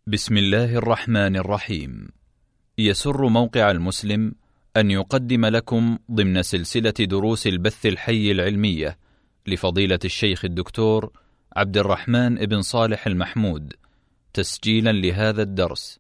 بسم الله الرحمن الرحيم. يسر موقع المسلم أن يقدم لكم ضمن سلسلة دروس البث الحي العلمية لفضيلة الشيخ الدكتور عبد الرحمن بن صالح المحمود تسجيلا لهذا الدرس.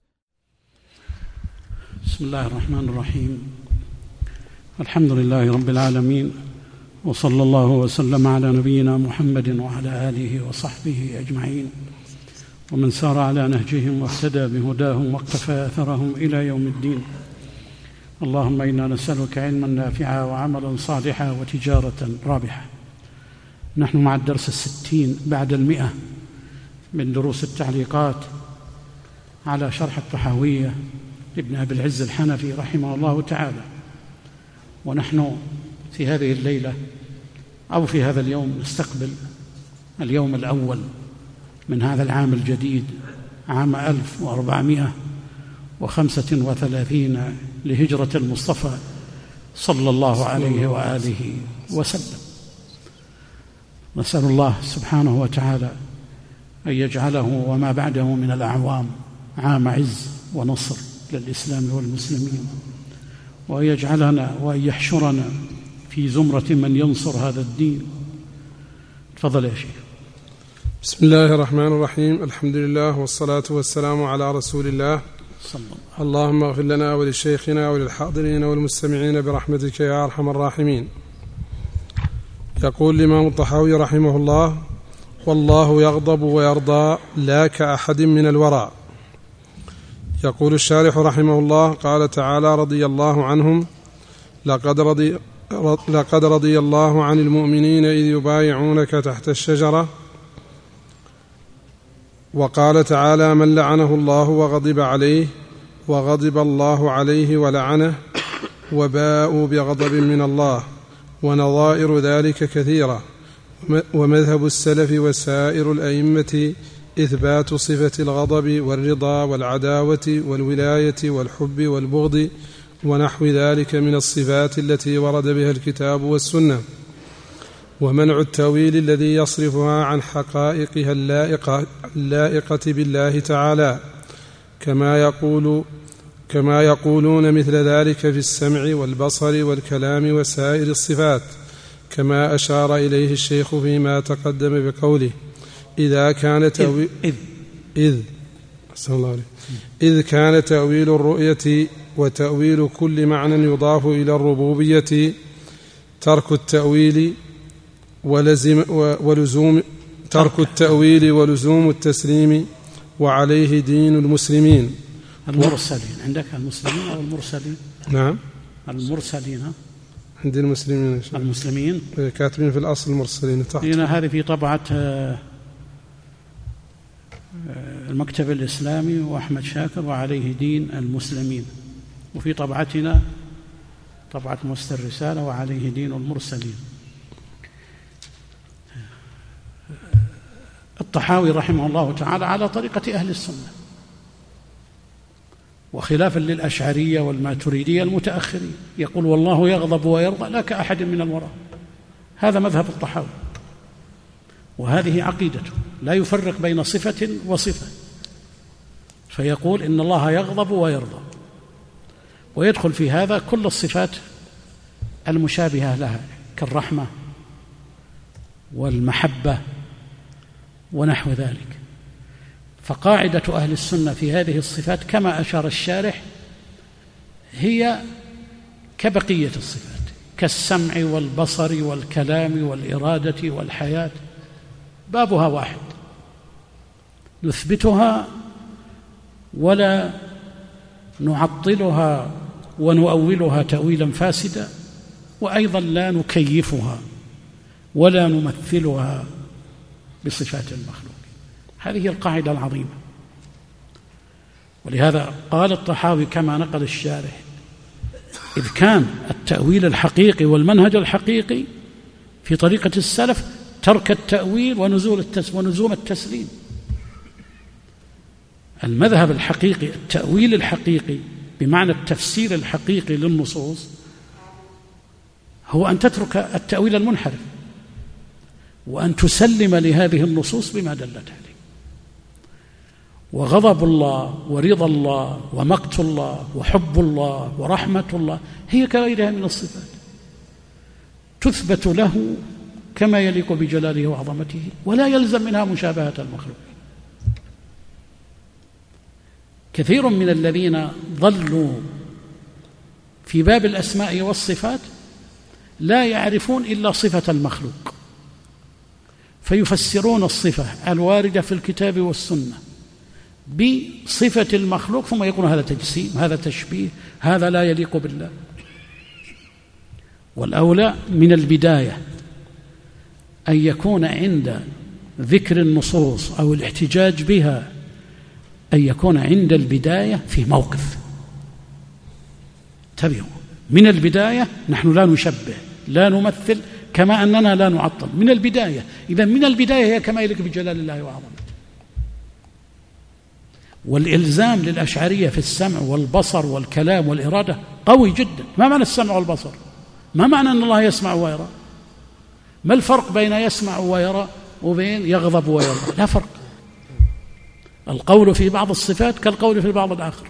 بسم الله الرحمن الرحيم. الحمد لله رب العالمين، وصلى الله وسلم على نبينا محمد وعلى آله وصحبه أجمعين، ومن سار على نهجهم واهتدى بهداهم واقتفى أثرهم إلى يوم الدين. اللهم إنا نسألك علما نافعا وعملا صالحا وتجارة رابحة. نحن مع الدرس 60 بعد 100 من دروس التعليقات على شرح الطحاوية لابن أبي العز الحنفي رحمه الله تعالى، ونحن في هذه الليلة أو في هذا اليوم نستقبل اليوم الأول من هذا العام الجديد، عام 1435 لهجرة المصطفى صلى الله عليه وآله وسلم. نسأل الله سبحانه وتعالى أن يجعله وما بعده من الأعوام عام عز ونصر للإسلام والمسلمين، وأن يجعلنا وأن يحشرنا في زمرة من ينصر هذا الدين. تفضل يا شيخ. بسم الله الرحمن الرحيم. الحمد لله والصلاة والسلام على رسول الله. اللهم اغفر لنا ولشيخنا وللحاضرين والمستمعين برحمتك يا أرحم الراحمين. يقول الإمام الطحاوي رحمه الله: والله يغضب ويرضى لا كأحد من الورى. يقول الشارح رحمه الله: قال تعالى: رضي الله عنهم لقد رضي الله عن المؤمنين إذ يبايعونك تحت الشجرة. وقال تعالى: من لعنه الله وغضب عليه وغضب الله عليه ولعنه وباءوا بغضب من الله. ونظائر ذلك كثيرة، ومذهب السلف وسائر الأئمة إثبات صفة الغضب والرضا والعداوة والولاية والحب والبغض ونحو ذلك من الصفات التي ورد بها الكتاب والسنة، ومنع التأويل الذي يصرفها عن حقائقها اللائقة بالله تعالى، كما يقولون مثل ذلك في السمع والبصر والكلام وسائر الصفات، كما أشار إليه الشيخ فيما تقدم بقوله: إذ كان تأويل الرؤية وتأويل كل معنى يضاف إلى الربوبية ترك التأويل ولزوم التسليم، وعليه دين المسلمين. المرسلين عندك المسلمين أو المرسلين؟ نعم، المرسلين عند المسلمين. المسلمين كاتبين في الأصل المرسلين تحت. هنا هذه في طبعة المكتب الإسلامي وأحمد شاكر وعليه دين المسلمين، وفي طبعتنا طبعة مؤسسة الرسالة وعليه دين المرسلين. الطحاوي رحمه الله تعالى على طريقة أهل السنة، وخلافا للأشعرية والماتريدية المتأخرين، يقول: والله يغضب ويرضى لا كأحد من الورى. هذا مذهب الطحاوي، وهذه عقيدته، لا يفرق بين صفة وصفة، فيقول إن الله يغضب ويرضى، ويدخل في هذا كل الصفات المشابهة لها كالرحمة والمحبة ونحو ذلك. فقاعدة أهل السنة في هذه الصفات كما أشار الشارح هي كبقية الصفات، كالسمع والبصر والكلام والإرادة والحياة، بابها واحد، نثبتها ولا نعطلها ونؤولها تأويلا فاسدا، وأيضا لا نكيفها ولا نمثلها بصفات المخلوق. هذه هي القاعدة العظيمة. ولهذا قال الطحاوي كما نقل الشارح: إذ كان التأويل الحقيقي والمنهج الحقيقي في طريقة السلف ترك التأويل ونزوم التسليم. المذهب الحقيقي، التأويل الحقيقي بمعنى التفسير الحقيقي للنصوص، هو أن تترك التأويل المنحرف وأن تسلم لهذه النصوص بما دلت عليه. وغضب الله ورضا الله ومقت الله وحب الله ورحمة الله هي كغيرها من الصفات، تثبت له كما يليق بجلاله وعظمته، ولا يلزم منها مشابهة المخلوق. كثير من الذين ضلوا في باب الأسماء والصفات لا يعرفون إلا صفة المخلوق، فيفسرون الصفة الواردة في الكتاب والسنة بصفة المخلوق، ثم يقولون هذا تجسيم، هذا تشبيه، هذا لا يليق بالله. والأولى من البداية أن يكون عند ذكر النصوص أو الاحتجاج بها أن يكون عند البداية في موقف. انتبهوا، من البداية نحن لا نشبه، لا نمثل، كما أننا لا نعطل من البداية. إذن من البداية هي كما يليق بجلال الله وعظمته. والإلزام للأشعرية في السمع والبصر والكلام والإرادة قوي جدا. ما معنى السمع والبصر؟ ما معنى أن الله يسمع ويرى؟ ما الفرق بين يسمع ويرى وبين يغضب ويرضى؟ لا فرق. القول في بعض الصفات كالقول في البعض الآخر.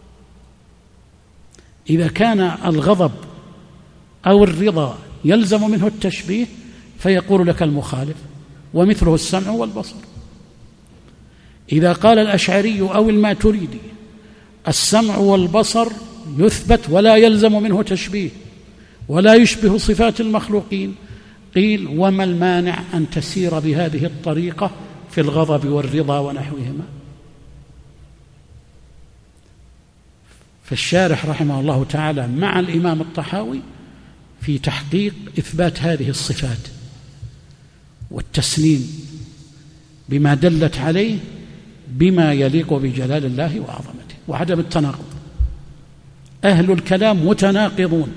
إذا كان الغضب أو الرضا يلزم منه التشبيه فيقول لك المخالف ومثله السمع والبصر. إذا قال الأشعري أو الماتريدي السمع والبصر يثبت ولا يلزم منه تشبيه ولا يشبه صفات المخلوقين، قيل وما المانع أن تسير بهذه الطريقة في الغضب والرضا ونحوهما؟ فالشارح رحمه الله تعالى مع الإمام الطحاوي في تحقيق إثبات هذه الصفات والتسليم بما دلت عليه بما يليق بجلال الله وعظمته وعدم التناقض. أهل الكلام متناقضون،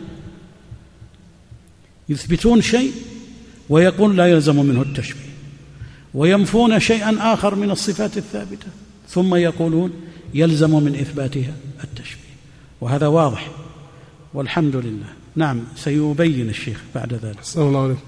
يثبتون شيء ويقول لا يلزم منه التشبيه، وينفون شيئا آخر من الصفات الثابتة ثم يقولون يلزم من إثباتها التشبيه، وهذا واضح والحمد لله. نعم، سيبين الشيخ بعد ذلك. صلى الله عليه.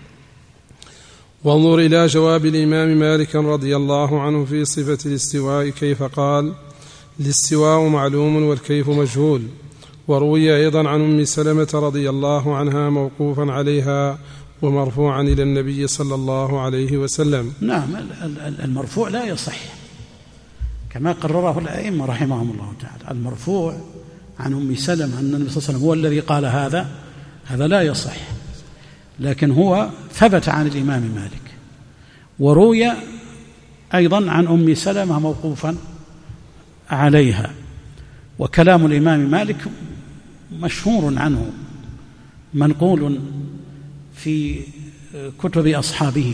وانظر إلى جواب الإمام مالك رضي الله عنه في صفة الاستواء كيف قال: الاستواء معلوم والكيف مجهول. وروي أيضا عن أم سلمة رضي الله عنها موقوفا عليها ومرفوعا إلى النبي صلى الله عليه وسلم. نعم، المرفوع لا يصح كما قرره الأئمة رحمهم الله تعالى. المرفوع عن أم سلمة أن النبي صلى الله عليه وسلم هو الذي قال هذا لا يصح، لكن هو ثبت عن الإمام مالك. وروي أيضا عن أم سلمة موقوفا عليها. وكلام الإمام مالك مشهور عنه منقول في كتب أصحابه،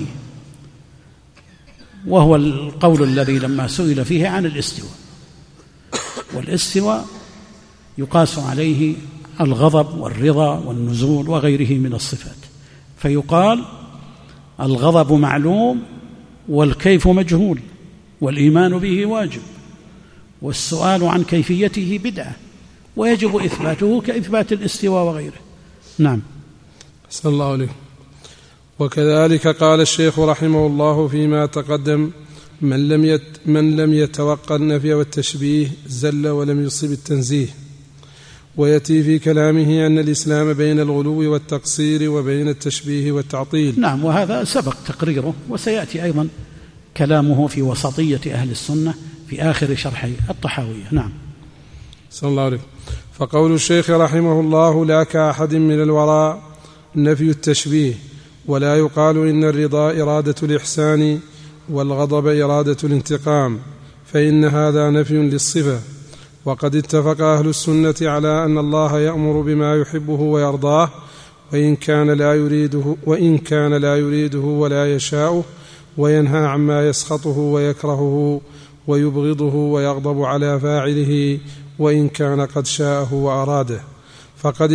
وهو القول الذي لما سئل فيه عن الاستواء، والاستواء يقاس عليه الغضب والرضا والنزول وغيره من الصفات، فيقال الغضب معلوم والكيف مجهول والإيمان به واجب والسؤال عن كيفيته بدعة ويجب إثباته كإثبات الاستواء وغيره. نعم. صلى الله عليه. وكذلك قال الشيخ رحمه الله فيما تقدم: من لم يتوقع النفي والتشبيه زل ولم يصب التنزيه. ويأتي في كلامه أن الإسلام بين الغلو والتقصير وبين التشبيه والتعطيل. نعم، وهذا سبق تقريره وسيأتي أيضا كلامه في وسطية أهل السنة في آخر شرح الطحاوية. نعم. صلى الله عليه. فقول الشيخ رحمه الله: لا كأحد من الوراء نفي التشبيه، ولا يقال إن الرضا إرادة الإحسان والغضب إرادة الانتقام، فإن هذا نفي للصفة. وقد اتفق أهل السنة على أن الله يأمر بما يحبه ويرضاه، وإن كان لا يريده ولا يشاءه، وينهى عما يسخطه ويكرهه ويبغضه ويغضب على فاعله وإن كان قد شاءه وأراده. فقد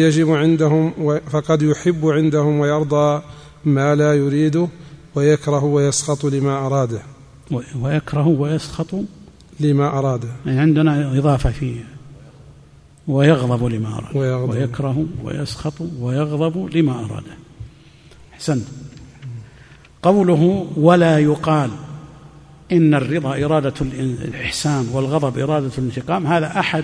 يحب عندهم ويرضى ما لا يريده، ويكره ويسخط لما أراده. ويكره ويسخط لما أراده، يعني عندنا إضافة فيه ويغضب لما أراده، ويكره ويسخط ويغضب لما أراده. أحسنت. قوله ولا يقال إن الرضا إرادة الإحسان والغضب إرادة الانتقام، هذا أحد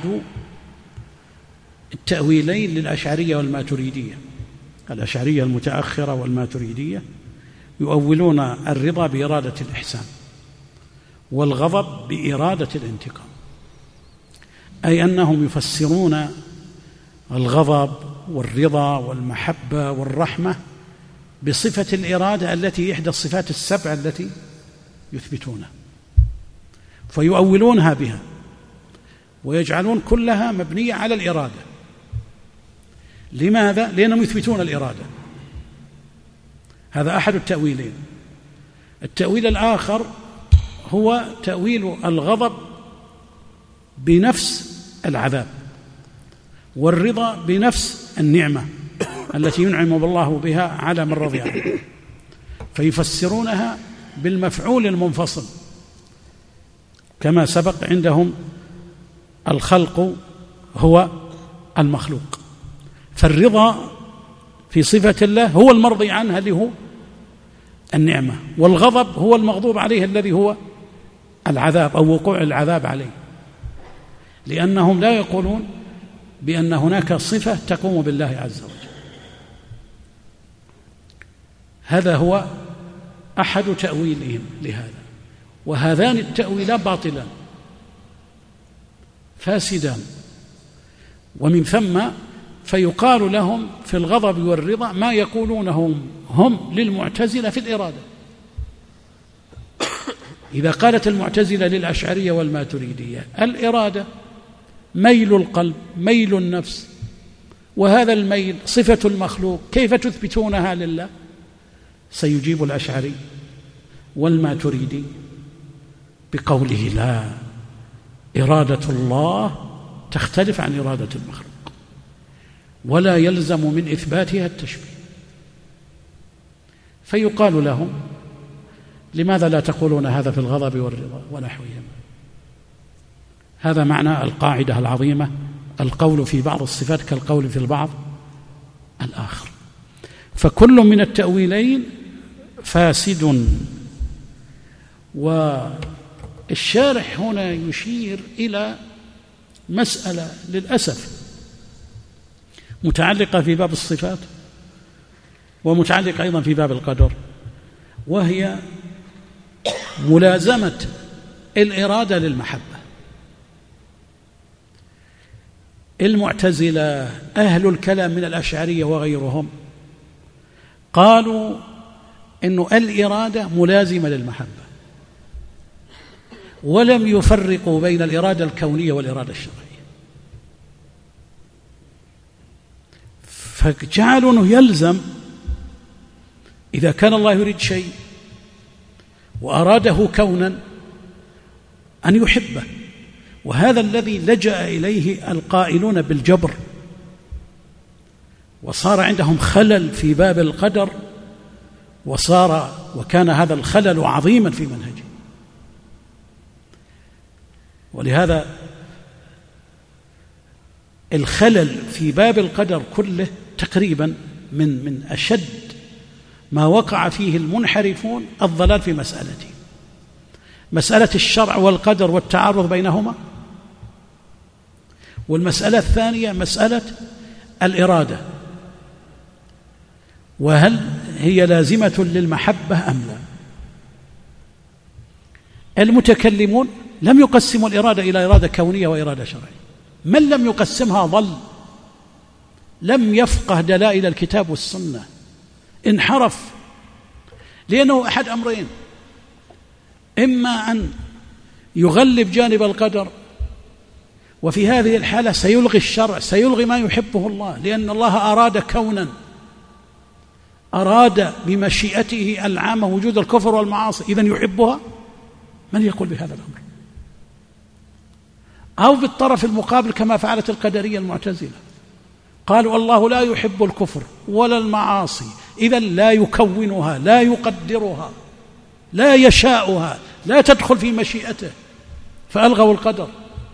التأويلين للأشعرية والماتريدية. الأشعرية المتأخرة والماتريدية يؤولون الرضا بإرادة الإحسان والغضب بإرادة الانتقام، أي أنهم يفسرون الغضب والرضا والمحبة والرحمة بصفة الإرادة التي إحدى الصفات السبع التي يثبتونها، فيؤولونها بها ويجعلون كلها مبنية على الإرادة. لماذا؟ لأنهم يثبتون الإرادة. هذا أحد التأويلين. التأويل الآخر هو تأويل الغضب بنفس العذاب، والرضا بنفس النعمة التي ينعم الله بها على من رضي عنه، فيفسرونها بالمفعول المنفصل، كما سبق عندهم الخلق هو المخلوق، فالرضا في صفة الله هو المرضي عنه اللي هو النعمة، والغضب هو المغضوب عليه الذي هو العذاب أو وقوع العذاب عليه، لأنهم لا يقولون بأن هناك صفة تقوم بالله عز وجل. هذا هو أحد تأويلهم لهذا، وهذان التأويلان باطلان فاسدان، ومن ثم فيقال لهم في الغضب والرضا ما يقولونه هم للمعتزلة في الإرادة. إذا قالت المعتزلة للأشعرية والماتريدية الإرادة ميل القلب، ميل النفس، وهذا الميل صفة المخلوق، كيف تثبتونها لله؟ سيجيب الأشعري والماتريدي بقوله لا، إرادة الله تختلف عن إرادة المخلوق، ولا يلزم من إثباتها التشبيه. فيقال لهم لماذا لا تقولون هذا في الغضب والرضا ونحوهما؟ هذا معنى القاعدة العظيمة: القول في بعض الصفات كالقول في البعض الآخر. فكل من التأويلين فاسد. والشارح هنا يشير إلى مسألة للأسف متعلقة في باب الصفات ومتعلقة أيضا في باب القدر، وهي ملازمة الإرادة للمحبة. المعتزلة أهل الكلام من الأشعرية وغيرهم قالوا إن الإرادة ملازمة للمحبة، ولم يفرقوا بين الإرادة الكونية والإرادة الشرعية، فجعلوا أنه يلزم إذا كان الله يريد شيء وأراده كونا أن يحبه، وهذا الذي لجأ إليه القائلون بالجبر، وصار عندهم خلل في باب القدر، وكان هذا الخلل عظيما في منهجه. ولهذا الخلل في باب القدر كله تقريبا من أشد ما وقع فيه المنحرفون الضلال في مسألته، مسألة الشرع والقدر والتعارض بينهما، والمسألة الثانية مسألة الإرادة، وهل هي لازمة للمحبة أم لا؟ المتكلمون لم يقسموا الإرادة إلى إرادة كونية وإرادة شرعية. من لم يقسمها ضل، لم يفقه دلائل الكتاب والسنة، انحرف، لأنه أحد أمرين: إما أن يغلب جانب القدر، وفي هذه الحالة سيلغي الشرع، سيلغي ما يحبه الله، لأن الله أراد كونا، أراد بمشيئته العامة وجود الكفر والمعاصي، إذن يحبها. من يقول بهذا الأمر؟ أو بالطرف المقابل كما فعلت القدرية المعتزلة، قالوا الله لا يحب الكفر ولا المعاصي، إذن لا يكونها، لا يقدرها، لا يشاؤها، لا تدخل في مشيئته، فألغوا القدر.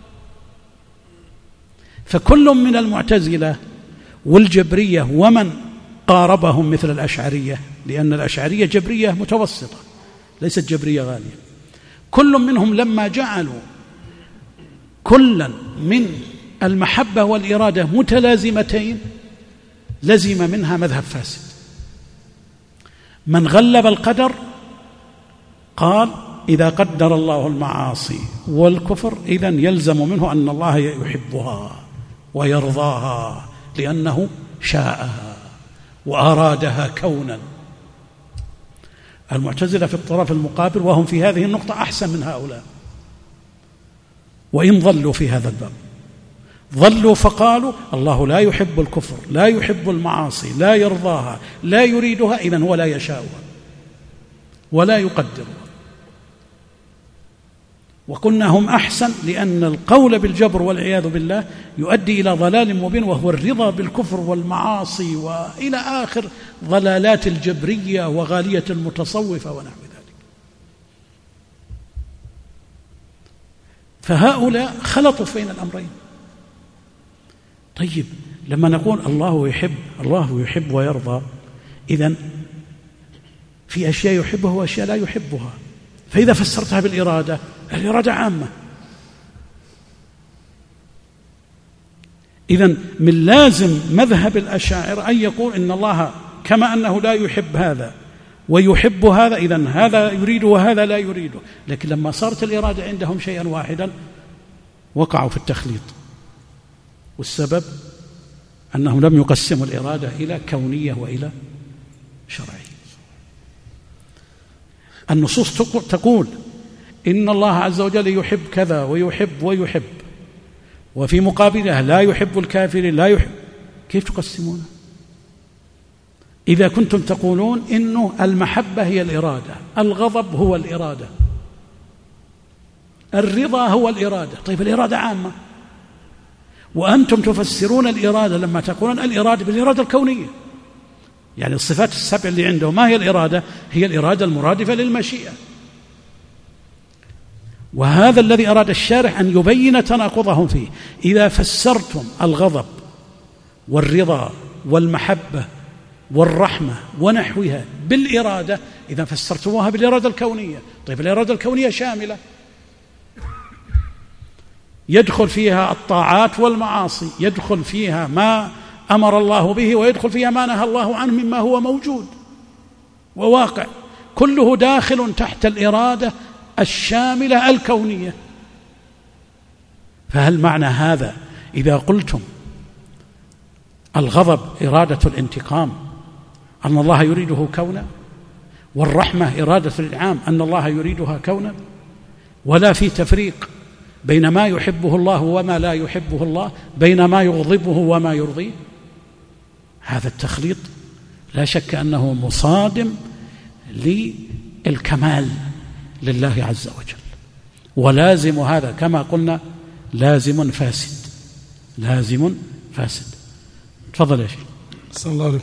فكل من المعتزلة والجبرية ومن قاربهم مثل الأشعرية، لأن الأشعرية جبرية متوسطة ليست جبرية غالية، كل منهم لما جعلوا كلا من المحبة والإرادة متلازمتين لزم منها مذهب فاسد. من غلب القدر قال إذا قدر الله المعاصي والكفر إذن يلزم منه أن الله يحبها ويرضاها لأنه شاءها وأرادها كونا. المعتزلة في الطرف المقابل وهم في هذه النقطة أحسن من هؤلاء، وإن ظلوا في هذا الباب ظلوا فقالوا الله لا يحب الكفر، لا يحب المعاصي، لا يرضاها، لا يريدها، إذن هو لا يشاءها ولا يقدرها. وقلنا هم أحسن لأن القول بالجبر والعياذ بالله يؤدي إلى ضلال مبين، وهو الرضا بالكفر والمعاصي وإلى آخر ضلالات الجبرية وغالية المتصوفة ونحو ذلك. فهؤلاء خلطوا بين الأمرين. طيب لما نقول الله يحب ويرضى، إذن في أشياء يحبها وأشياء لا يحبها. فإذا فسرتها بالإرادة، الإرادة عامة. إذن من لازم مذهب الأشاعرة أن يقول إن الله كما أنه لا يحب هذا ويحب هذا، إذن هذا يريد وهذا لا يريده. لكن لما صارت الإرادة عندهم شيئا واحدا وقعوا في التخليط، والسبب أنهم لم يقسموا الإرادة إلى كونية وإلى شرعية. النصوص تقول إن الله عز وجل يحب كذا ويحب، وفي مقابلها لا يحب الكافرين لا يحب. كيف تقسمونه؟ إذا كنتم تقولون إنه المحبة هي الإرادة، الغضب هو الإرادة، الرضا هو الإرادة. طيب الإرادة عامة، وأنتم تفسرون الإرادة لما تقولون الإرادة بالإرادة الكونية، يعني الصفات السبع اللي عنده ما هي الإرادة؟ هي الإرادة المرادفة للمشيئة. وهذا الذي أراد الشارح أن يبين تناقضهم فيه. إذا فسرتم الغضب والرضا والمحبة والرحمة ونحوها بالإرادة، إذا فسرتموها بالإرادة الكونية. طيب الإرادة الكونية شاملة، يدخل فيها الطاعات والمعاصي، يدخل فيها ما أمر الله به، ويدخل فيها ما نهى الله عنه مما هو موجود وواقع، كله داخل تحت الإرادة الشاملة الكونية. فهل معنى هذا إذا قلتم الغضب إرادة الانتقام أن الله يريده كونا، والرحمة إرادة الإنعام أن الله يريدها كونا، ولا في تفريق بين ما يحبه الله وما لا يحبه الله، بين ما يغضبه وما يرضيه؟ هذا التخليط لا شك أنه مصادم للكمال لله عز وجل، ولازم هذا كما قلنا لازم فاسد، لازم فاسد. تفضل يا شيخ. صلى الله عليه.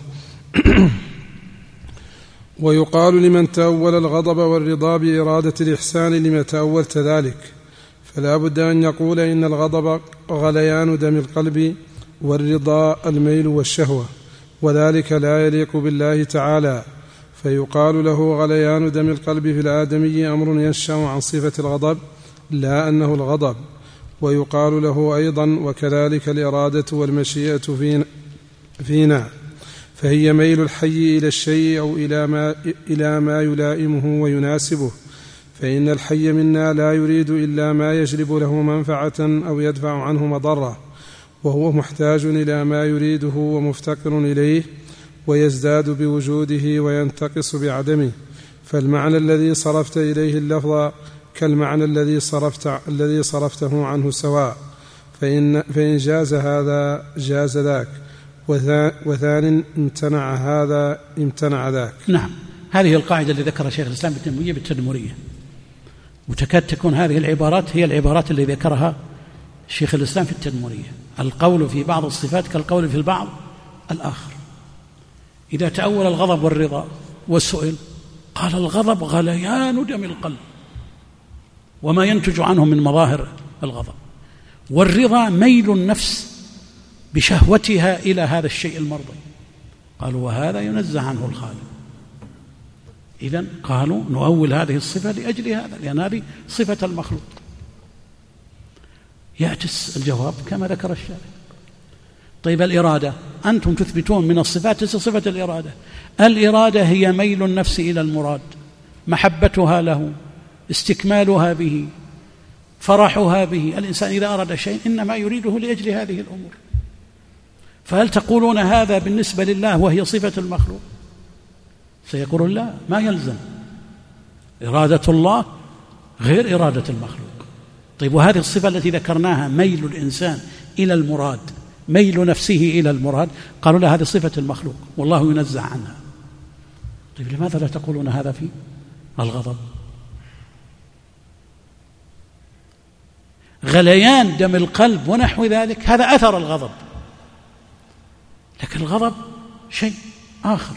ويقال لمن تأول الغضب والرضا بإرادة الإحسان لما تأولت ذلك، فلا بد أن يقول إن الغضب غليان دم القلب، والرضا الميل والشهوة، وذلك لا يليق بالله تعالى، فيقال له غليان دم القلب في الآدمي أمر ينشأ عن صفة الغضب لا أنه الغضب. ويقال له أيضا وكذلك الإرادة والمشيئة فينا، فهي ميل الحي إلى الشيء أو إلى ما يلائمه ويناسبه، فإن الحي منا لا يريد إلا ما يجلب له منفعة أو يدفع عنه مضرة، وهو محتاج إلى ما يريده ومفتقر إليه، ويزداد بوجوده وينتقص بعدمه. فالمعنى الذي صرفت إليه اللفظ كالمعنى الذي صرفته عنه سواء، فإن جاز هذا جاز ذاك، وثان امتنع هذا امتنع ذاك. نعم، هذه القاعدة اللي ذكرها شيخ الإسلام ابن تيمية بالتدمرية، وتكاد تكون هذه العبارات هي العبارات اللي ذكرها شيخ الإسلام في التدمرية. القول في بعض الصفات كالقول في البعض الآخر. إذا تأول الغضب والرضا والسؤل قال الغضب غليان دم القلب وما ينتج عنه من مظاهر الغضب، والرضا ميل النفس بشهوتها إلى هذا الشيء المرضي. قالوا وهذا ينزه عنه الخالق. إذن قالوا نؤول هذه الصفة لأجل هذا، لأن هذه صفة المخلوق. يأتي الجواب كما ذكر الشارع. طيب الإرادة، أنتم تثبتون من الصفات صفة الإرادة. الإرادة هي ميل النفس إلى المراد، محبتها له، استكمالها به، فرحها به. الإنسان إذا أراد شيء إنما يريده لأجل هذه الأمور. فهل تقولون هذا بالنسبة لله وهي صفة المخلوق؟ سيقولون لا، ما يلزم، إرادة الله غير إرادة المخلوق. طيب وهذه الصفة التي ذكرناها ميل الإنسان إلى المراد، ميل نفسه إلى المراد، قالوا لا، هذه صفة المخلوق والله ينزع عنها. طيب لماذا لا تقولون هذا في الغضب؟ غليان دم القلب ونحو ذلك هذا أثر الغضب، لكن الغضب شيء آخر.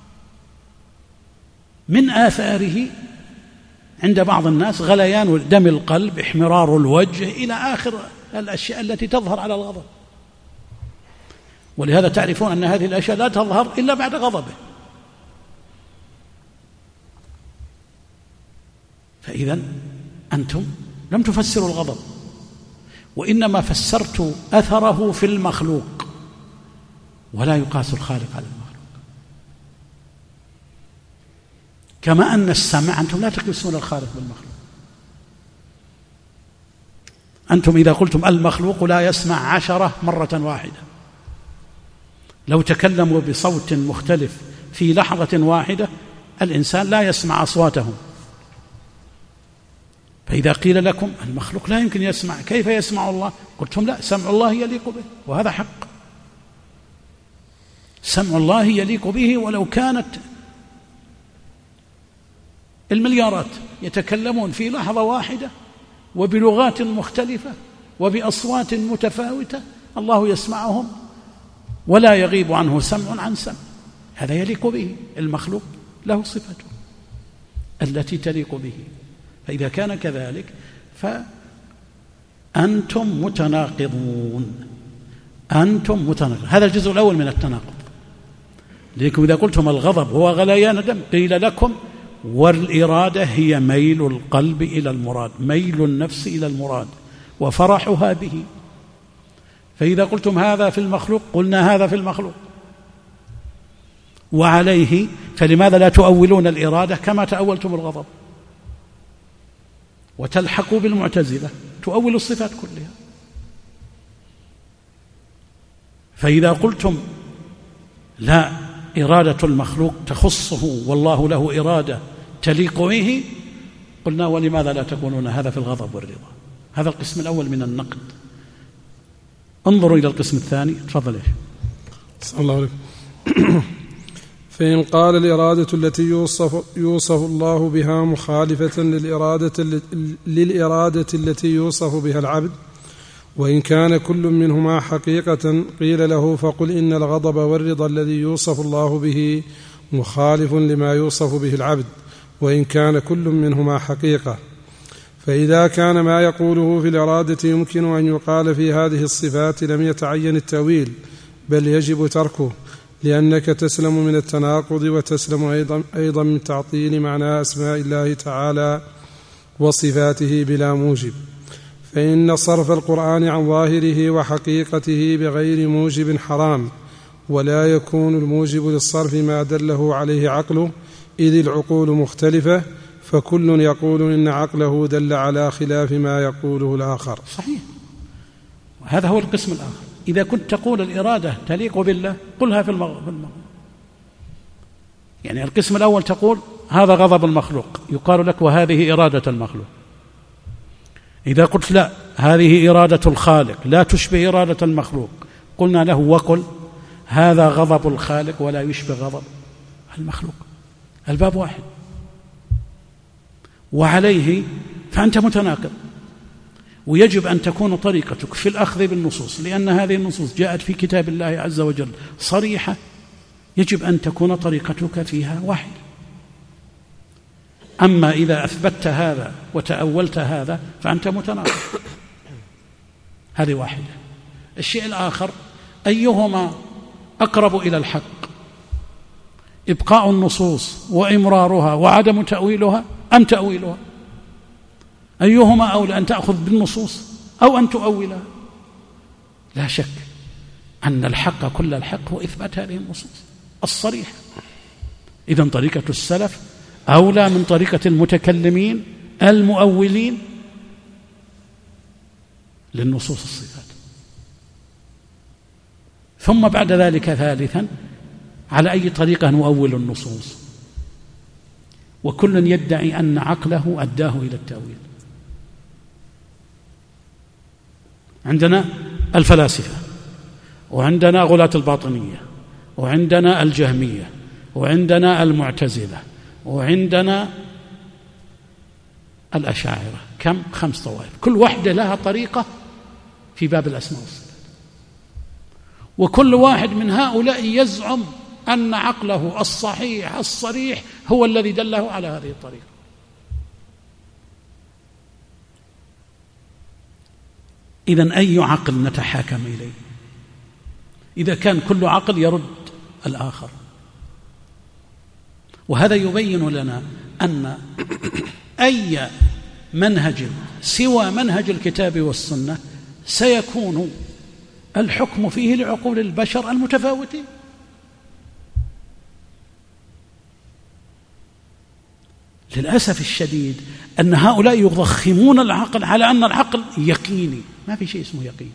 من آثاره عند بعض الناس غليان دم القلب، احمرار الوجه، إلى آخر الأشياء التي تظهر على الغضب. ولهذا تعرفون أن هذه الأشياء لا تظهر إلا بعد غضبه. فإذا أنتم لم تفسروا الغضب، وإنما فسرت أثره في المخلوق، ولا يقاس الخالق على المخلوق. كما أن السمع أنتم لا تقيسون الخالق بالمخلوق. أنتم إذا قلتم المخلوق لا يسمع 10 مرة واحدة، لو تكلموا بصوت مختلف في لحظة واحدة الإنسان لا يسمع أصواتهم. فإذا قيل لكم المخلوق لا يمكن يسمع، كيف يسمع الله؟ قلتم لا، سمع الله يليق به، وهذا حق. سمع الله يليق به، ولو كانت المليارات يتكلمون في لحظة واحدة وبلغات مختلفة وبأصوات متفاوتة، الله يسمعهم ولا يغيب عنه سمع عن سمع. هذا يليق به. المخلوق له صفته التي تليق به. فإذا كان كذلك فأنتم متناقضون. أنتم متناقضون. هذا الجزء الأول من التناقض. لكم إذا قلتم الغضب هو غليان دم، قيل لكم والإرادة هي ميل القلب إلى المراد، ميل النفس إلى المراد وفرحها به. فإذا قلتم هذا في المخلوق قلنا هذا في المخلوق. وعليه فلماذا لا تؤولون الإرادة كما تأولتم الغضب وتلحقوا بالمعتزلة تؤول الصفات كلها؟ فإذا قلتم لا، إرادة المخلوق تخصه والله له إرادة تليق به، قلنا ولماذا لا تقولون هذا في الغضب والرضا؟ هذا القسم الأول من النقد. انظروا إلى القسم الثاني. تفضل يا شيخ. صلى الله عليه. فإن قال الإرادة التي يوصف الله بها مخالفة للإرادة التي يوصف بها العبد، وإن كان كل منهما حقيقة، قيل له فقل إن الغضب والرضا الذي يوصف الله به مخالف لما يوصف به العبد، وإن كان كل منهما حقيقة. فإذا كان ما يقوله في الإرادة يمكن أن يقال في هذه الصفات لم يتعين التأويل، بل يجب تركه، لأنك تسلم من التناقض وتسلم أيضا من تعطيل معنى أسماء الله تعالى وصفاته بلا موجب. فإن صرف القرآن عن ظاهره وحقيقته بغير موجب حرام، ولا يكون الموجب للصرف ما دله عليه عقله، إذ العقول مختلفة، فكل يقول إن عقله دل على خلاف ما يقوله الآخر. صحيح. وهذا هو القسم الآخر. إذا كنت تقول الإرادة تليق بالله قلها في المغضب. يعني القسم الأول تقول هذا غضب المخلوق، يقال لك وهذه إرادة المخلوق. إذا قلت لا، هذه إرادة الخالق لا تشبه إرادة المخلوق، قلنا له وقل هذا غضب الخالق ولا يشبه غضب المخلوق. الباب واحد. وعليه فأنت متناقض، ويجب أن تكون طريقتك في الأخذ بالنصوص، لأن هذه النصوص جاءت في كتاب الله عز وجل صريحة، يجب أن تكون طريقتك فيها واحدة. أما إذا أثبتت هذا وتأولت هذا فأنت متناقض. هذه واحدة. الشيء الآخر، أيهما أقرب إلى الحق؟ إبقاء النصوص وإمرارها وعدم تأويلها أم تأويلها؟ أيهما أولى، أن تأخذ بالنصوص أو أن تؤولها؟ لا شك أن الحق كل الحق هو إثبات هذه النصوص الصريحة. إذن طريقة السلف أولى من طريقة المتكلمين المؤولين للنصوص الصفات. ثم بعد ذلك ثالثا، على أي طريقة نؤول النصوص؟ وكل يدعي أن عقله أداه إلى التأويل. عندنا الفلاسفة، وعندنا غلاة الباطنية، وعندنا الجهمية، وعندنا المعتزلة، وعندنا الأشاعرة. كم؟ 5 طوائف، كل واحدة لها طريقة في باب الأسماء والصفات، وكل واحد من هؤلاء يزعم أن عقله الصحيح الصريح هو الذي دله على هذه الطريقة. إذن أي عقل نتحاكم إليه إذا كان كل عقل يرد الآخر؟ وهذا يبين لنا أن أي منهج سوى منهج الكتاب والسنة سيكون الحكم فيه لعقول البشر المتفاوتين. للأسف الشديد أن هؤلاء يضخمون العقل على أن العقل يقيني. ما في شيء اسمه يقين.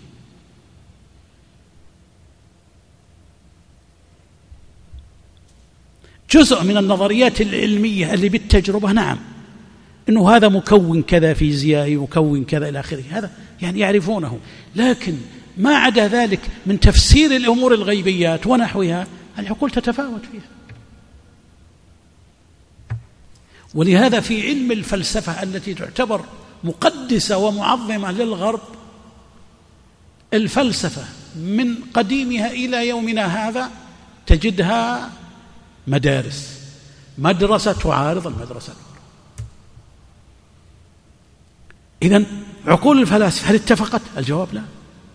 جزء من النظريات العلمية اللي بالتجربة، نعم، إنه هذا مكون كذا فيزيائي، مكون كذا إلى آخره، هذا يعني يعرفونه، لكن ما عدا ذلك من تفسير الأمور الغيبيات ونحوها العقول تتفاوت فيها. ولهذا في علم الفلسفة التي تعتبر مقدسة ومعظمة للغرب، الفلسفة من قديمها إلى يومنا هذا تجدها مدارس، مدرسة تعارض المدرسة الأخرى. إذن عقول الفلاسفة هل اتفقت؟ الجواب لا.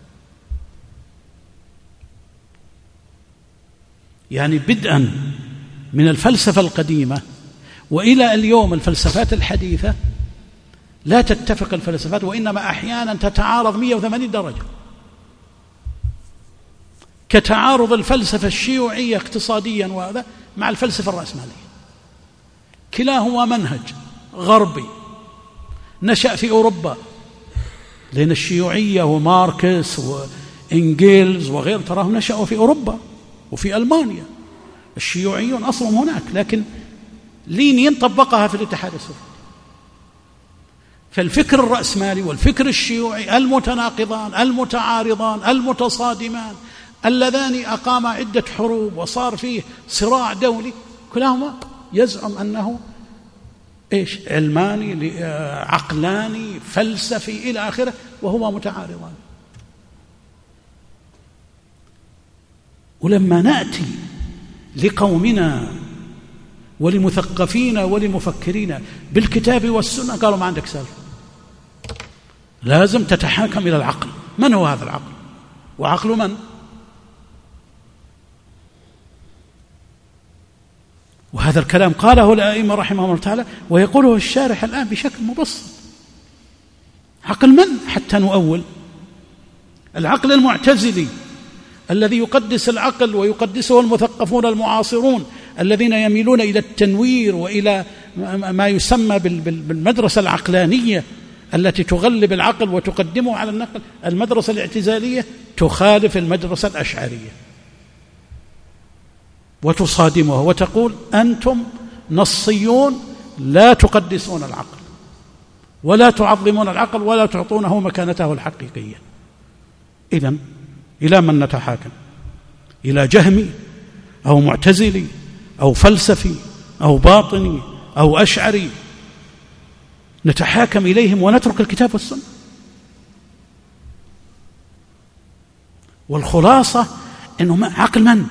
يعني بدءا من الفلسفة القديمة وإلى اليوم الفلسفات الحديثة لا تتفق الفلسفات، وإنما أحيانا تتعارض 180 درجة، كتعارض الفلسفة الشيوعية اقتصاديا وهذا مع الفلسفة الرأسمالية. كلاهما منهج غربي نشأ في أوروبا، لأن الشيوعية وماركس وإنجيلز وغير تراهم نشأوا في أوروبا وفي ألمانيا. الشيوعيون أصلهم هناك، لكن لينين طبقها في الاتحاد السوفيتي. فالفكر الرأسمالي والفكر الشيوعي المتناقضان المتعارضان المتصادمان اللذان أقاما عدة حروب وصار فيه صراع دولي، كلاهما يزعم أنه إيش؟ علماني، عقلاني، فلسفي إلى آخره، وهما متعارضان. ولما نأتي لقومنا ولمثقفين ولمفكرين بالكتاب والسنة قالوا ما عندك سالفة، لازم تتحاكم إلى العقل. من هو هذا العقل؟ وعقل من؟ وهذا الكلام قاله الأئمة رحمهم الله تعالى، ويقوله الشارح الآن بشكل مبسط. عقل من حتى نؤول؟ العقل المعتزلي الذي يقدس العقل ويقدسه المثقفون المعاصرون الذين يميلون إلى التنوير وإلى ما يسمى بالمدرسة العقلانية التي تغلب العقل وتقدمه على النقل. المدرسة الاعتزالية تخالف المدرسة الأشعرية وتصادمها وتقول أنتم نصيون لا تقدسون العقل ولا تعظمون العقل ولا تعطونه مكانته الحقيقية. إذن إلى من نتحاكم؟ إلى جهمي أو معتزلي أو فلسفي أو باطني أو أشعري نتحاكم إليهم ونترك الكتاب والسنة؟ والخلاصة أنه عقل من؟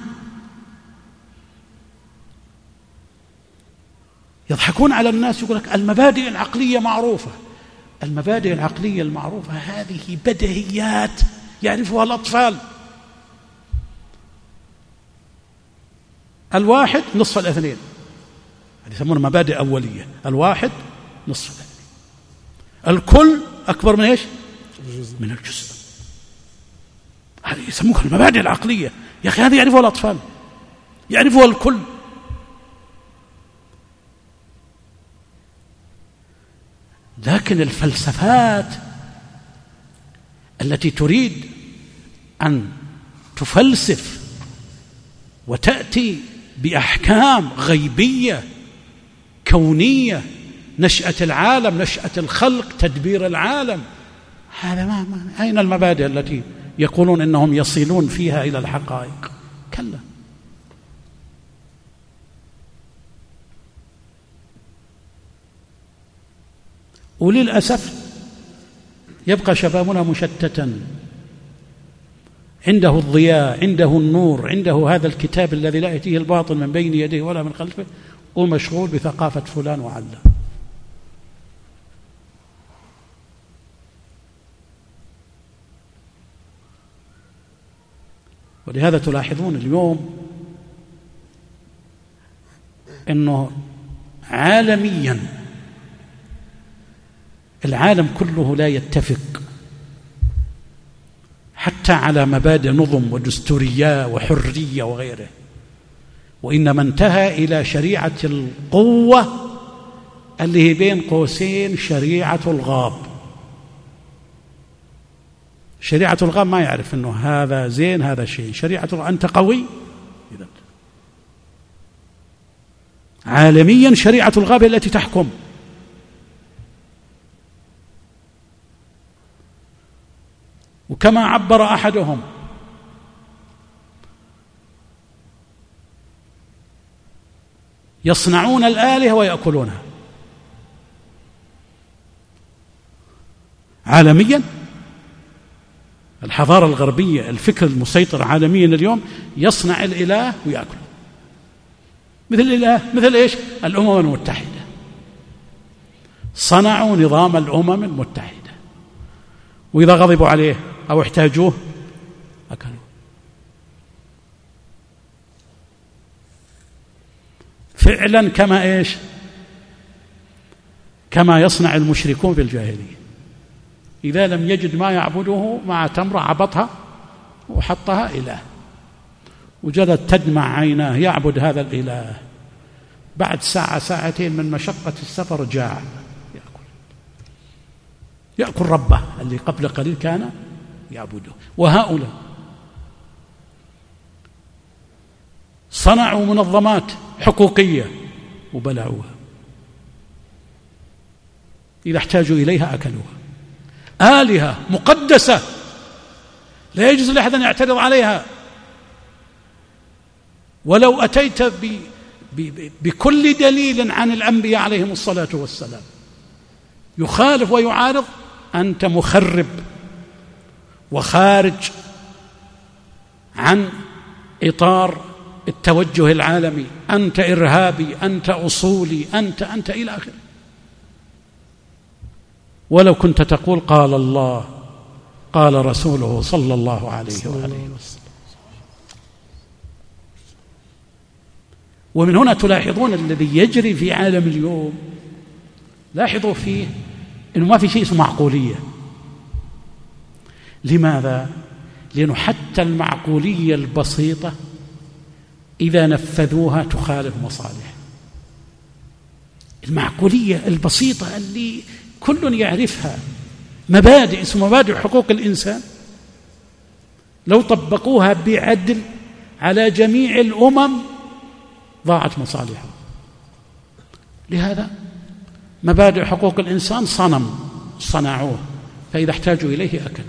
يضحكون على الناس، يقول لك المبادئ العقلية معروفة. المبادئ العقلية المعروفة هذه بديهيات يعرفها الأطفال. الواحد نصف الاثنين، يسمونها مبادئ أولية. الواحد نصف الاثنين، الكل أكبر من إيش؟ من الجزء. هذه يسمونها المبادئ العقلية. يا أخي هذه يعرفها الأطفال، يعرفها الكل. لكن الفلسفات التي تريد أن تفلسف وتأتي بأحكام غيبية كونية، نشأة العالم، نشأة الخلق، تدبير العالم، هذا أين المبادئ التي يقولون إنهم يصلون فيها إلى الحقائق؟ كلا. وللأسف يبقى شبابنا مشتتا، عنده الضياء، عنده النور، عنده هذا الكتاب الذي لا يأتيه الباطل من بين يديه ولا من خلفه، ومشغول بثقافة فلان وعلان. ولهذا تلاحظون اليوم أنه عالميا العالم كله لا يتفق حتى على مبادئ نظم ودستورية وحرية وغيره، وإنما انتهى إلى شريعة القوة اللي هي بين قوسين شريعة الغاب. شريعة الغاب ما يعرف أنه هذا زين هذا شيء، شريعة الغاب أنت قوي إذن. عالميا شريعة الغاب التي تحكم. وكما عبر أحدهم يصنعون الآلهة ويأكلونها. عالميا الحضارة الغربية، الفكر المسيطر عالميا اليوم يصنع الإله ويأكله. مثل الإله مثل إيش؟ الأمم المتحدة. صنعوا نظام الأمم المتحدة، وإذا غضبوا عليه أو احتاجوه أكلوا. فعلا كما إيش؟ كما يصنع المشركون في الجاهلية. إذا لم يجد ما يعبده مع تمرة عبطها وحطها إله، وجدت تدمع عيناه يعبد هذا الإله، بعد ساعة ساعتين من مشقة السفر جاع يأكل ربه اللي قبل قليل كان يعبده. وهؤلاء صنعوا منظمات حقوقية وبلعوها، إذا احتاجوا إليها أكلوها. آلهة مقدسة لا يجوز لأحد أن يعترض عليها، ولو أتيت بكل دليل عن الأنبياء عليهم الصلاة والسلام يخالف ويعارض، أنت مخرب وخارج عن إطار التوجه العالمي، أنت إرهابي، أنت أصولي، أنت إلى آخره. ولو كنت تقول قال الله قال رسوله صلى الله عليه وآله وسلم. ومن هنا تلاحظون الذي يجري في عالم اليوم، لاحظوا فيه إنه ما في شيء اسمه معقولية. لماذا؟ لأنه حتى المعقولية البسيطة إذا نفذوها تخالف مصالح. المعقولية البسيطة اللي كل يعرفها، مبادئ اسمها مبادئ حقوق الإنسان، لو طبقوها بعدل على جميع الأمم ضاعت مصالحها. لهذا مبادئ حقوق الإنسان صنم صنعوه، فإذا احتاجوا إليه أكلوا.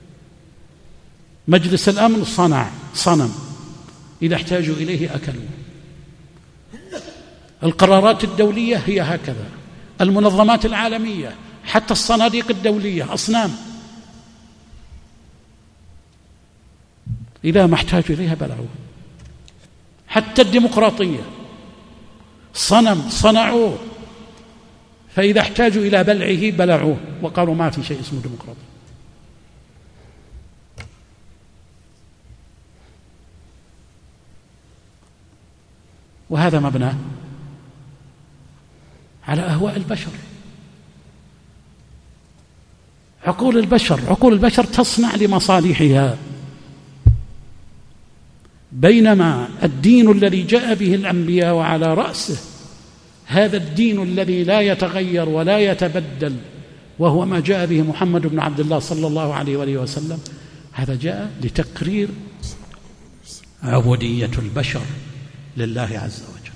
مجلس الأمن صنع صنم، إذا احتاجوا إليه أكلوا. القرارات الدولية هي هكذا، المنظمات العالمية، حتى الصناديق الدولية أصنام، إذا ما احتاجوا إليها بلعوه. حتى الديمقراطية صنم صنعوه، فإذا احتاجوا إلى بلعه بلعوه، وقالوا ما في شيء اسمه ديمقراطية. وهذا مبناه على أهواء البشر. عقول البشر تصنع لمصالحها، بينما الدين الذي جاء به الأنبياء وعلى رأسه هذا الدين الذي لا يتغير ولا يتبدل، وهو ما جاء به محمد بن عبد الله صلى الله عليه وآله وسلم، هذا جاء لتقرير عبودية البشر لله عز وجل،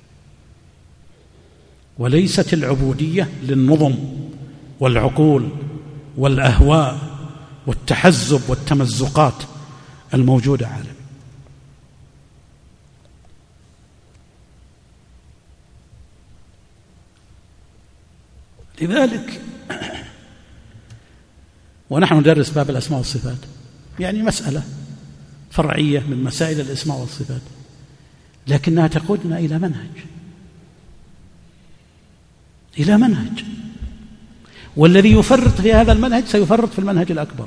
وليست العبودية للنظم والعقول والأهواء والتحزب والتمزقات الموجودة عالميا. لذلك ونحن ندرس باب الأسماء والصفات، يعني مسألة فرعية من مسائل الأسماء والصفات، لكنها تقودنا إلى منهج، والذي يفرط في هذا المنهج سيفرط في المنهج الأكبر.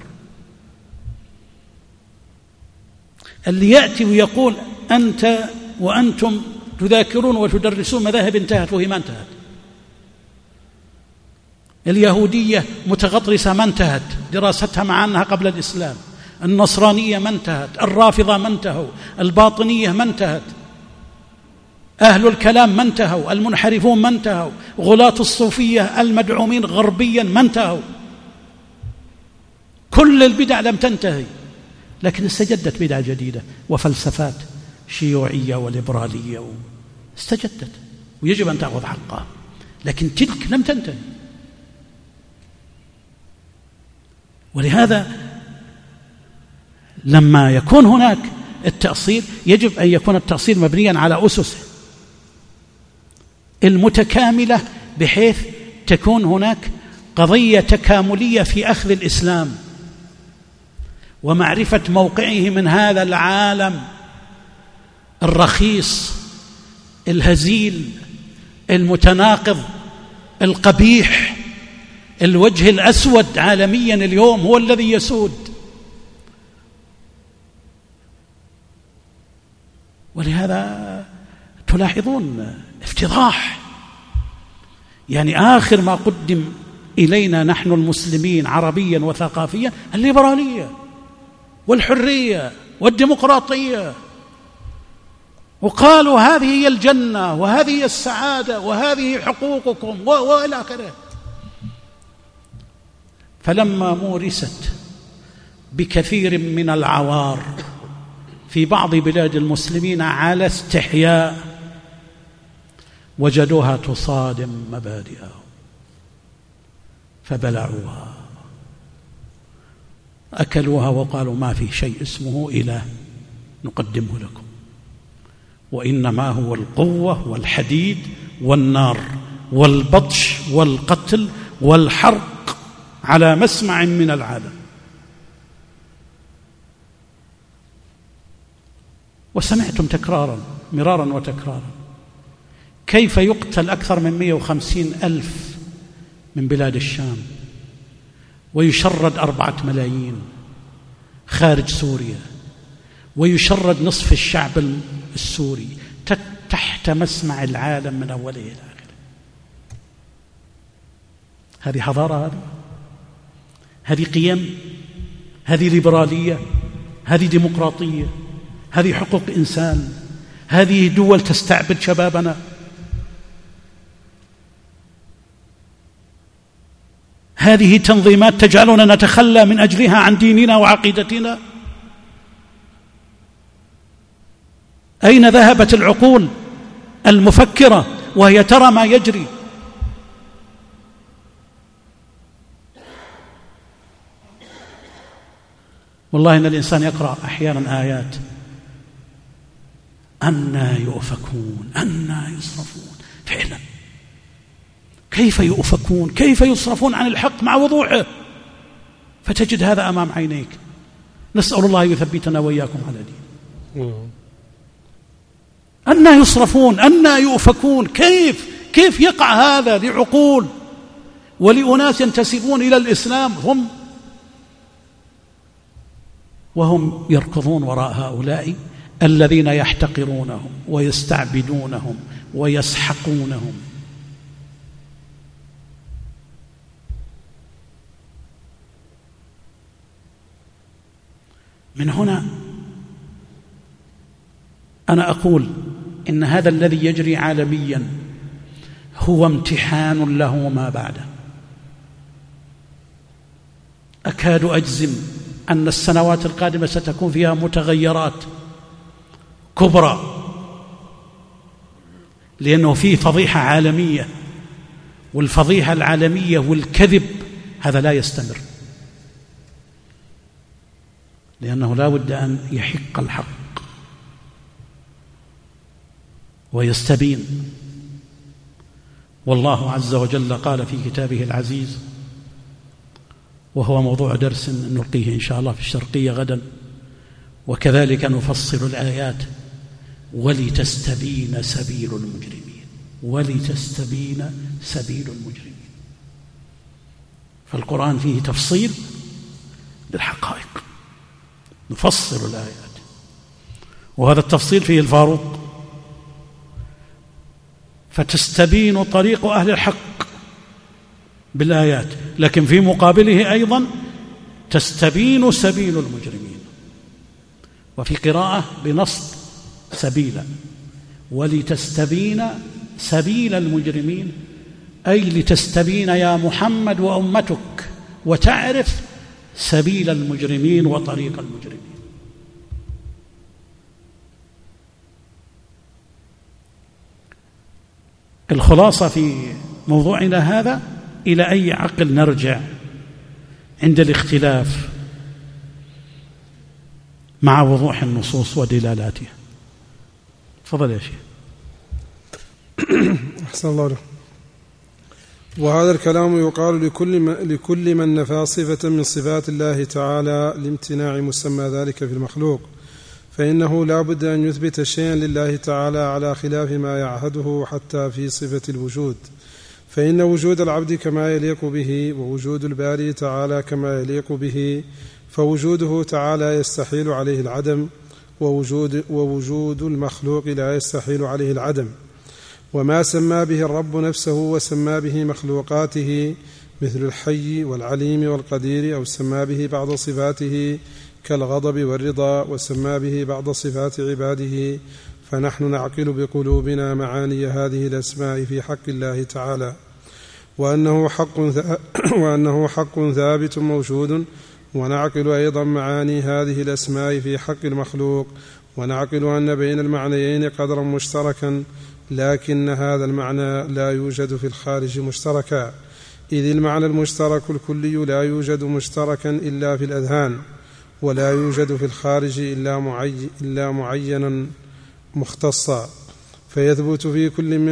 اللي يأتي ويقول أنت وأنتم تذاكرون وتدرسون مذاهب انتهت، وهي ما انتهت. اليهودية متغطرسة ما انتهت دراستها مع أنها قبل الإسلام، النصرانية ما انتهت، الرافضة ما انتهوا، الباطنية ما انتهت، أهل الكلام ما انتهوا، المنحرفون ما انتهوا، غلاة الصوفية المدعومين غربيا ما انتهوا، كل البدع لم تنتهي، لكن استجدت بدع جديدة وفلسفات شيوعية وليبرالية استجدت، ويجب أن تأخذ حقها، لكن تلك لم تنتهي. ولهذا لما يكون هناك التأصيل يجب أن يكون التأصيل مبنيا على أسسه المتكاملة، بحيث تكون هناك قضية تكاملية في أخذ الإسلام ومعرفة موقعه من هذا العالم الرخيص الهزيل المتناقض القبيح. الوجه الأسود عالميا اليوم هو الذي يسود، ولهذا تلاحظون افتضاح. يعني آخر ما قدم إلينا نحن المسلمين عربيا وثقافيا الليبرالية والحرية والديمقراطية، وقالوا هذه هي الجنة وهذه هي السعادة وهذه حقوقكم وإلى آخره. فلما مورست بكثير من العوار في بعض بلاد المسلمين على استحياء، وجدوها تصادم مبادئهم فبلعوها، أكلوها وقالوا ما في شيء اسمه إله نقدمه لكم، وإنما هو القوة والحديد والنار والبطش والقتل والحرق على مسمع من العالم. وسمعتم تكرارا مرارا وتكرارا كيف يقتل أكثر من 150,000 من بلاد الشام، ويشرد 4 ملايين خارج سوريا، ويشرد نصف الشعب السوري تحت مسمع العالم من أوله إلى آخره. هذه حضارة، هذه قيم، هذه ليبرالية، هذه ديمقراطية، هذه حقوق إنسان، هذه دول تستعبد شبابنا، هذه تنظيمات تجعلنا نتخلى من أجلها عن ديننا وعقيدتنا. أين ذهبت العقول المفكرة وهي ترى ما يجري؟ والله إن الإنسان يقرأ أحيانا آيات أنى يؤفكون أنى يصرفون، فعلا كيف يؤفكون، كيف يصرفون عن الحق مع وضوحه، فتجد هذا أمام عينيك. نسأل الله يثبتنا وإياكم على دين. أنى يصرفون أنى يؤفكون، كيف يقع هذا لعقول ولأناس ينتسبون إلى الإسلام وهم يركضون وراء هؤلاء الذين يحتقرونهم ويستعبدونهم ويسحقونهم. من هنا أنا أقول إن هذا الذي يجري عالميا هو امتحان له ما بعده. أكاد أجزم أن السنوات القادمة ستكون فيها متغيرات كبرى، لأنه فيه فضيحة عالمية، والفضيحة العالمية والكذب هذا لا يستمر، لأنه لا بد أن يحق الحق ويستبين. والله عز وجل قال في كتابه العزيز، وهو موضوع درس نلقيه إن شاء الله في الشرقية غدا: وكذلك نفصل الآيات ولتستبين سبيل المجرمين. ولتستبين سبيل المجرمين. فالقرآن فيه تفصيل للحقائق، نفصل الآيات، وهذا التفصيل فيه الفاروق، فتستبين طريق أهل الحق بالآيات، لكن في مقابله أيضا تستبين سبيل المجرمين. وفي قراءة بنصب سبيلا: ولتستبين سبيل المجرمين، أي لتستبين يا محمد وأمتك وتعرف سبيل المجرمين وطريق المجرمين. الخلاصة في موضوعنا هذا: إلى أي عقل نرجع عند الاختلاف مع وضوح النصوص ودلالاتها؟ تفضل يا شيخ. أحسن الله له. وهذا الكلام يقال لكل من نفى صفة من صفات الله تعالى لامتناع مسمى ذلك في المخلوق، فإنه لا بد أن يثبت شيئا لله تعالى على خلاف ما يعهده حتى في صفة الوجود، فإن وجود العبد كما يليق به، ووجود الباري تعالى كما يليق به، فوجوده تعالى يستحيل عليه العدم، ووجود المخلوق لا يستحيل عليه العدم. وما سمى به الرب نفسه وسمى به مخلوقاته مثل الحي والعليم والقدير، أو سمى به بعض صفاته كالغضب والرضا، وسمى به بعض صفات عباده، فنحن نعقل بقلوبنا معاني هذه الأسماء في حق الله تعالى، وأنه حق ثابت موجود، ونعقل أيضا معاني هذه الأسماء في حق المخلوق، ونعقل أن بين المعنيين قدرا مشتركا، لكن هذا المعنى لا يوجد في الخارج مشتركا، إذ المعنى المشترك الكلي لا يوجد مشتركا إلا في الأذهان، ولا يوجد في الخارج إلا معينا مختصا، فيثبت في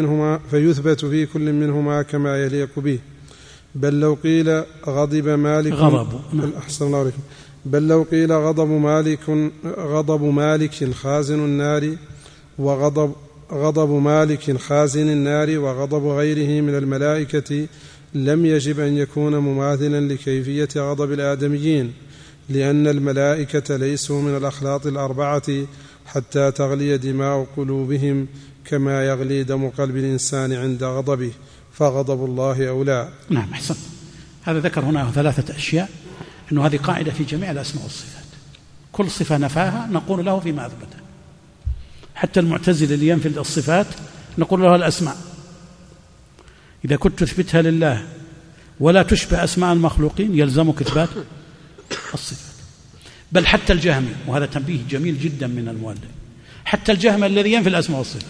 كل منهما كما يليق به. بل لو قيل غضب مالك أحسن الله عليكم. بل لو قيل غضب مالك خازن النار، غضب مالك خازن النار وغضب غيره من الملائكة، لم يجب أن يكون مماثلا لكيفية غضب الآدميين، لأن الملائكة ليسوا من الأخلاط الأربعة حتى تغلي دماء قلوبهم كما يغلي دم قلب الإنسان عند غضبه، فغضب الله أولى. نعم، أحسن. هذا ذكر هنا 3 أشياء، أنه هذه قاعدة في جميع الأسماء والصفات، كل صفة نفاها نقول له فيما أثبته. حتى المعتزلة اللي ينفي الصفات نقول له الأسماء، إذا كنت تثبتها لله ولا تشبه أسماء المخلوقين يلزمك إثبات الصفات. بل حتى الجهمي، وهذا تنبيه جميل جدا من المؤلف، حتى الجهمي الذي ينفي الأسماء والصفات،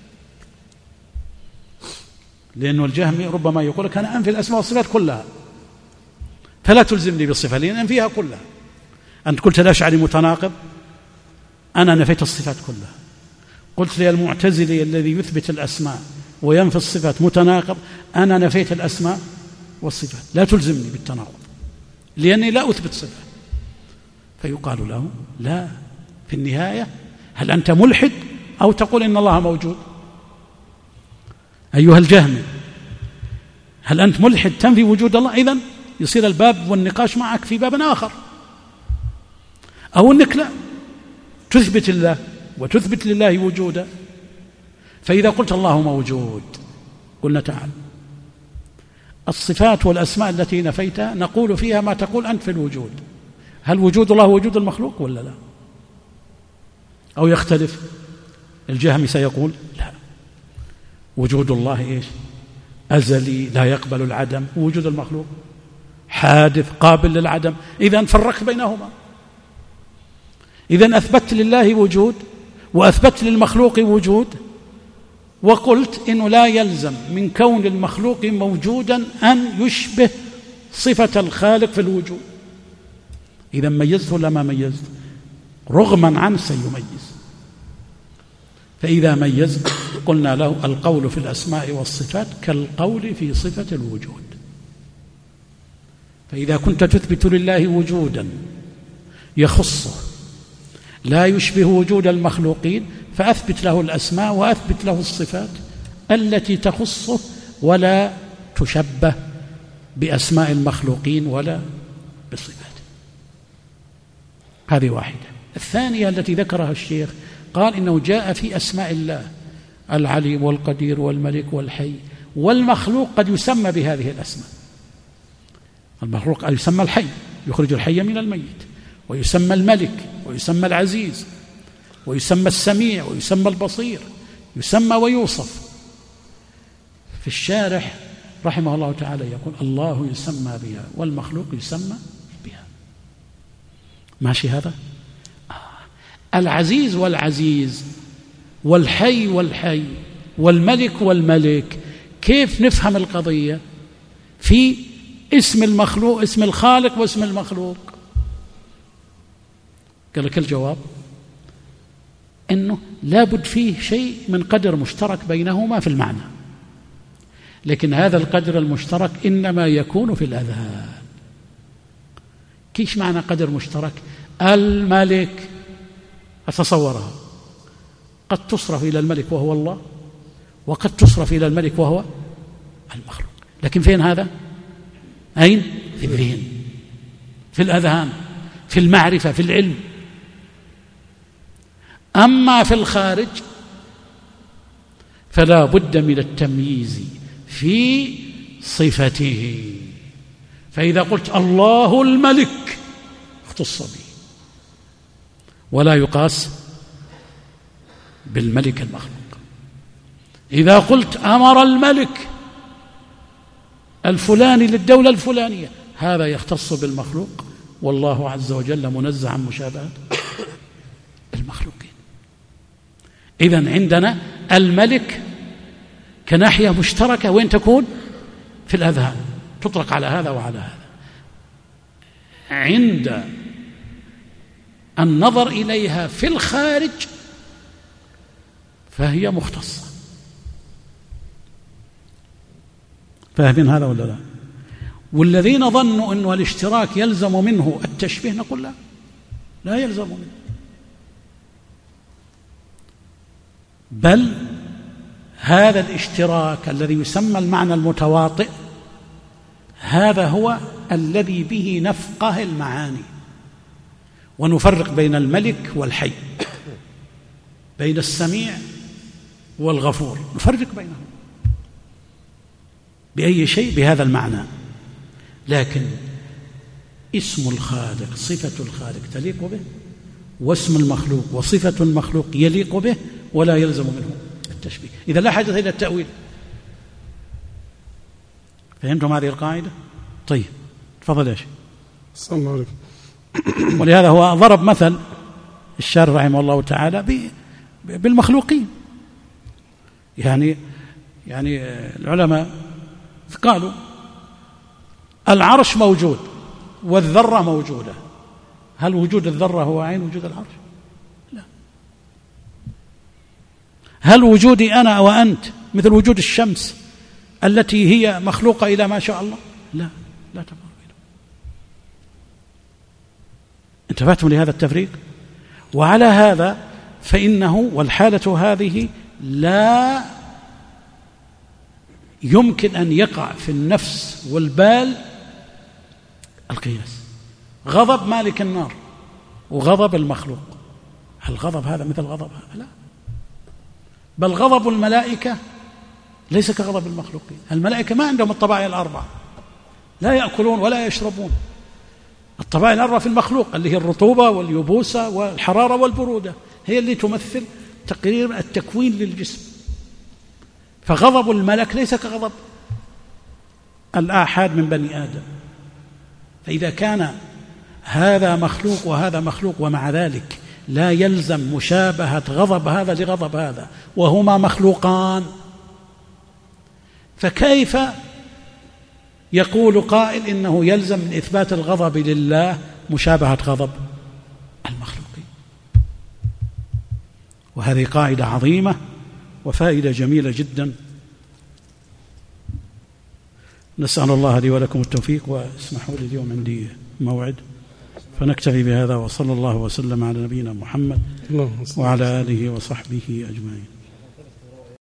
لأنه الجهمي ربما يقول لك أنا أنفي الأسماء والصفات كلها فلا تلزمني بالصفة، لأن أنفيها كلها. أنت قلت الأشعري متناقض، أنا نفيت الصفات كلها. قلت لي المعتزلي الذي يثبت الأسماء وينفي الصفات متناقض، أنا نفيت الأسماء والصفات، لا تلزمني بالتناقض لأني لا أثبت صفة. فيقال له لا، في النهاية هل أنت ملحد أو تقول إن الله موجود؟ أيها الجهمي، هل أنت ملحد تنفي وجود الله؟ إذن يصير الباب والنقاش معك في باب آخر. أو أنك لا تثبت الله وتثبت لله وجودا. فإذا قلت الله موجود قلنا تعال، الصفات والأسماء التي نفيتها نقول فيها ما تقول أنت في الوجود. هل وجود الله وجود المخلوق ولا لا؟ أو يختلف؟ الجهمي سيقول لا، وجود الله إيش؟ أزلي لا يقبل العدم، ووجود المخلوق حادث قابل للعدم. إذن فرقت بينهما. إذن أثبت لله وجود وأثبت للمخلوق وجود، وقلت إنه لا يلزم من كون المخلوق موجودا أن يشبه صفة الخالق في الوجود. إذا ميزت ولا ما ميزت؟ رغما عنه سيميز. فإذا ميزت قلنا له القول في الأسماء والصفات كالقول في صفة الوجود. فإذا كنت تثبت لله وجودا يخصه لا يشبه وجود المخلوقين، فأثبت له الأسماء وأثبت له الصفات التي تخصه ولا تشبه بأسماء المخلوقين ولا بصفاته. هذه واحدة. الثانية التي ذكرها الشيخ قال إنه جاء في أسماء الله العليم والقدير والملك والحي، والمخلوق قد يسمى بهذه الأسماء. المخلوق قد يسمى الحي، يخرج الحي من الميت، ويسمى الملك، ويسمى العزيز، ويسمى السميع، ويسمى البصير، يسمى ويوصف. في الشارح رحمه الله تعالى يقول الله يسمى بها والمخلوق يسمى بها. ماشي هذا؟ العزيز والعزيز، والحي والحي، والملك والملك، كيف نفهم القضية في اسم المخلوق، اسم الخالق واسم المخلوق؟ قال لك الجواب إنه لابد فيه شيء من قدر مشترك بينهما في المعنى، لكن هذا القدر المشترك إنما يكون في الأذهان. كيش معنى قدر مشترك؟ الملك أتصورها قد تصرف إلى الملك وهو الله، وقد تصرف إلى الملك وهو المخلوق، لكن فين هذا؟ أين؟ في الذهن، في الأذهان، في المعرفة، في العلم. أما في الخارج فلا بد من التمييز في صفته. فإذا قلت الله الملك اختص به، ولا يقاس بالملك المخلوق. إذا قلت أمر الملك الفلاني للدولة الفلانية، هذا يختص بالمخلوق، والله عز وجل منزه عن مشابهة المخلوقين. إذن عندنا الملك كناحية مشتركة وين تكون؟ في الأذهان، تطلق على هذا وعلى هذا. عند النظر إليها في الخارج فهي مختصة. فاهمين هذا ولا لا؟ والذين ظنوا أن الاشتراك يلزم منه التشبيه نقول لا، لا يلزم منه، بل هذا الاشتراك الذي يسمى المعنى المتواطئ هذا هو الذي به نفقه المعاني، ونفرق بين الملك والحي، بين السميع والغفور، نفرق بينهم بأي شيء؟ بهذا المعنى. لكن اسم الخالق، صفة الخالق تليق به، واسم المخلوق وصفة المخلوق يليق به، ولا يلزم منه التشبيه. إذا لا حاجة إلى التأويل. فهمتم هذه القاعدة؟ طيب تفضل يا شيخ. صلى الله عليكم. ولهذا هو ضرب مثل الشارح رحمه الله تعالى بالمخلوقين. يعني العلماء قالوا العرش موجود والذرة موجودة، هل وجود الذرة هو عين وجود العرش؟ لا. هل وجودي أنا وأنت مثل وجود الشمس التي هي مخلوقة إلى ما شاء الله؟ لا، لا تفرق. انتبهتم لهذا التفريق؟ وعلى هذا فإنه والحالة هذه لا يمكن أن يقع في النفس والبال القياس. غضب مالك النار وغضب المخلوق الغضب هذا مثل غضب هذا؟ لا، بل غضب الملائكة ليس كغضب المخلوقين. الملائكة ما عندهم الطبائع الأربعة، لا يأكلون ولا يشربون. الطبائع الأربعة في المخلوق اللي هي الرطوبة واليبوسة والحرارة والبرودة، هي اللي تمثل تقريبا التكوين للجسم. فغضب الملك ليس كغضب الآحاد من بني آدم. فإذا كان هذا مخلوق وهذا مخلوق ومع ذلك لا يلزم مشابهة غضب هذا لغضب هذا وهما مخلوقان، فكيف يقول قائل إنه يلزم من إثبات الغضب لله مشابهة غضب المخلوقين؟ وهذه قاعدة عظيمة وفائدة جميلة جدا. نسأل الله لي ولكم التوفيق، واسمحوا لي اليوم عندي موعد، فنكتفي بهذا، وصلى الله وسلم على نبينا محمد وعلى آله وصحبه أجمعين.